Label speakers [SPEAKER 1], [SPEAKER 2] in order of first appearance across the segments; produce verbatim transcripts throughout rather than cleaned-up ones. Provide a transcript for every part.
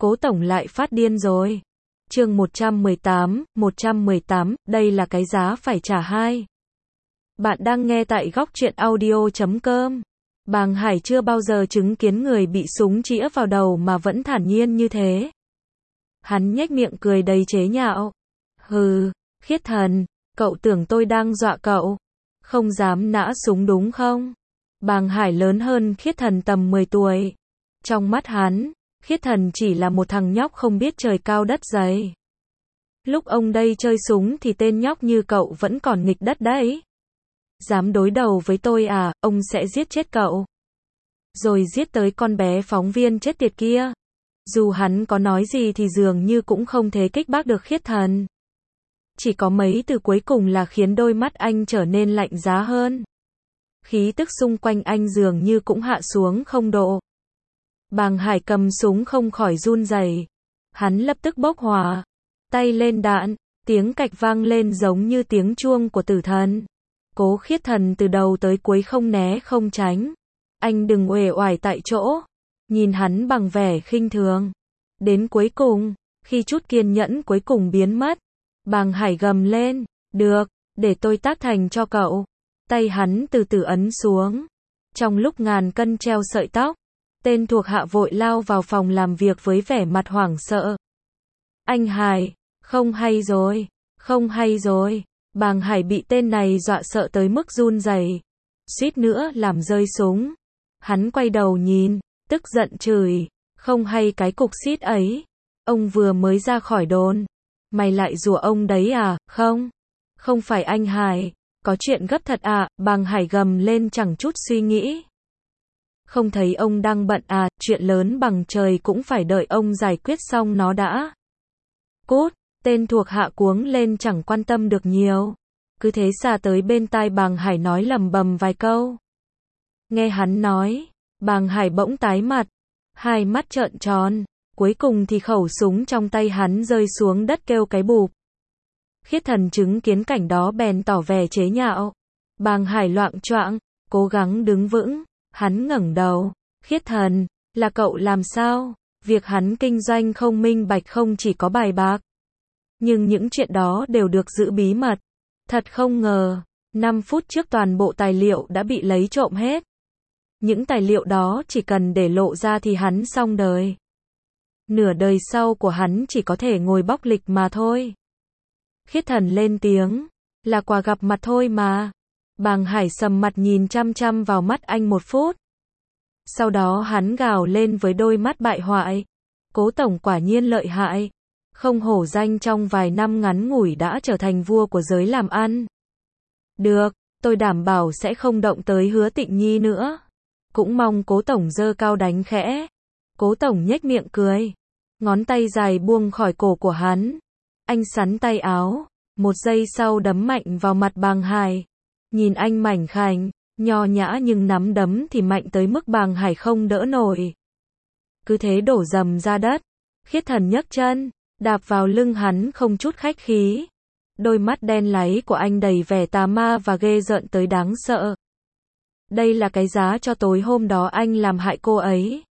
[SPEAKER 1] Cố tổng lại phát điên rồi. Chương một trăm mười tám, một trăm mười tám, đây là cái giá phải trả hai. Bạn đang nghe tại góc truyện audio chấm com. Bàng Hải chưa bao giờ chứng kiến người bị súng chĩa vào đầu mà vẫn thản nhiên như thế. Hắn nhếch miệng cười đầy chế nhạo. Hừ, Khiết Thần, cậu tưởng tôi đang dọa cậu? Không dám nã súng đúng không? Bàng Hải lớn hơn Khiết Thần tầm mười tuổi. Trong mắt hắn, Khiết Thần chỉ là một thằng nhóc không biết trời cao đất dày. Lúc ông đây chơi súng thì tên nhóc như cậu vẫn còn nghịch đất đấy. Dám đối đầu với tôi à, ông sẽ giết chết cậu. Rồi giết tới con bé phóng viên chết tiệt kia. Dù hắn có nói gì thì dường như cũng không thể kích bác được Khiết Thần. Chỉ có mấy từ cuối cùng là khiến đôi mắt anh trở nên lạnh giá hơn. Khí tức xung quanh anh dường như cũng hạ xuống không độ. Bàng Hải cầm súng không khỏi run rẩy. Hắn lập tức bốc hỏa. Tay lên đạn, tiếng cạch vang lên giống như tiếng chuông của tử thần. Cố Khiết Thần từ đầu tới cuối không né không tránh. Anh đừng uể oải tại chỗ. Nhìn hắn bằng vẻ khinh thường. Đến cuối cùng, khi chút kiên nhẫn cuối cùng biến mất, Bàng Hải gầm lên, được, để tôi tác thành cho cậu. Tay hắn từ từ ấn xuống. Trong lúc ngàn cân treo sợi tóc, tên thuộc hạ vội lao vào phòng làm việc với vẻ mặt hoảng sợ. Anh Hải, không hay rồi, không hay rồi. Bàng Hải bị tên này dọa sợ tới mức run rẩy, suýt nữa làm rơi súng. Hắn quay đầu nhìn, tức giận chửi, không hay cái cục xít ấy. Ông vừa mới ra khỏi đồn. Mày lại rủa ông đấy à, không? Không phải anh Hải, có chuyện gấp thật à, Bàng Hải gầm lên chẳng chút suy nghĩ. Không thấy ông đang bận à, chuyện lớn bằng trời cũng phải đợi ông giải quyết xong nó đã. Cút, tên thuộc hạ cuống lên chẳng quan tâm được nhiều. Cứ thế xà tới bên tai Bàng Hải nói lầm bầm vài câu. Nghe hắn nói, Bàng Hải bỗng tái mặt, hai mắt trợn tròn, cuối cùng thì khẩu súng trong tay hắn rơi xuống đất kêu cái bụp. Khiết Thần chứng kiến cảnh đó bèn tỏ vẻ chế nhạo. Bàng Hải loạng choạng, cố gắng đứng vững, hắn ngẩng đầu. Khiết Thần, là cậu làm sao? Việc hắn kinh doanh không minh bạch không chỉ có bài bạc. Nhưng những chuyện đó đều được giữ bí mật. Thật không ngờ, năm phút trước toàn bộ tài liệu đã bị lấy trộm hết. Những tài liệu đó chỉ cần để lộ ra thì hắn xong đời. Nửa đời sau của hắn chỉ có thể ngồi bóc lịch mà thôi. Khiết Thần lên tiếng, là quà gặp mặt thôi mà. Bàng Hải sầm mặt nhìn chăm chăm vào mắt anh một phút. Sau đó hắn gào lên với đôi mắt bại hoại. Cố tổng quả nhiên lợi hại. Không hổ danh trong vài năm ngắn ngủi đã trở thành vua của giới làm ăn. Được, tôi đảm bảo sẽ không động tới Hứa Tịnh Nhi nữa. Cũng mong cố tổng giơ cao đánh khẽ. Cố tổng nhếch miệng cười. Ngón tay dài buông khỏi cổ của hắn. Anh sắn tay áo. Một giây sau đấm mạnh vào mặt Bàng Hải. Nhìn anh mảnh khảnh, nho nhã nhưng nắm đấm thì mạnh tới mức Bàng Hải không đỡ nổi. Cứ thế đổ dầm ra đất. Khiết Thần nhấc chân, đạp vào lưng hắn không chút khách khí. Đôi mắt đen láy của anh đầy vẻ tà ma và ghê rợn tới đáng sợ. Đây là cái giá cho tối hôm đó anh làm hại cô ấy.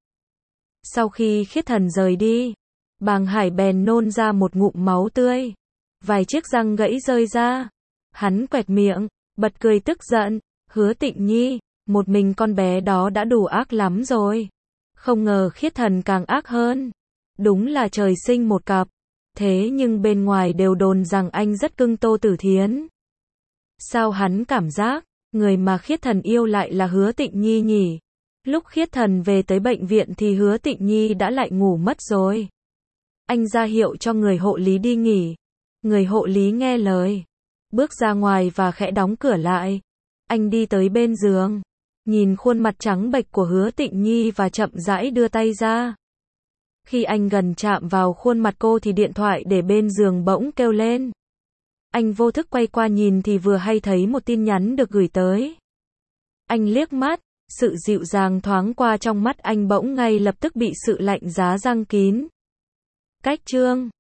[SPEAKER 1] Sau khi Khiết Thần rời đi, Bàng Hải bèn nôn ra một ngụm máu tươi. Vài chiếc răng gãy rơi ra. Hắn quẹt miệng, bật cười tức giận. Hứa Tịnh Nhi, một mình con bé đó đã đủ ác lắm rồi. Không ngờ Khiết Thần càng ác hơn. Đúng là trời sinh một cặp. Thế nhưng bên ngoài đều đồn rằng anh rất cưng Tô Tử Thiến. Sao hắn cảm giác, người mà Khiết Thần yêu lại là Hứa Tịnh Nhi nhỉ? Lúc Khiết Thần về tới bệnh viện thì Hứa Tịnh Nhi đã lại ngủ mất rồi. Anh ra hiệu cho người hộ lý đi nghỉ. Người hộ lý nghe lời. Bước ra ngoài và khẽ đóng cửa lại. Anh đi tới bên giường. Nhìn khuôn mặt trắng bệch của Hứa Tịnh Nhi và chậm rãi đưa tay ra. Khi anh gần chạm vào khuôn mặt cô thì điện thoại để bên giường bỗng kêu lên. Anh vô thức quay qua nhìn thì vừa hay thấy một tin nhắn được gửi tới. Anh liếc mắt, sự dịu dàng thoáng qua trong mắt anh bỗng ngay lập tức bị sự lạnh giá giăng kín. Cách chương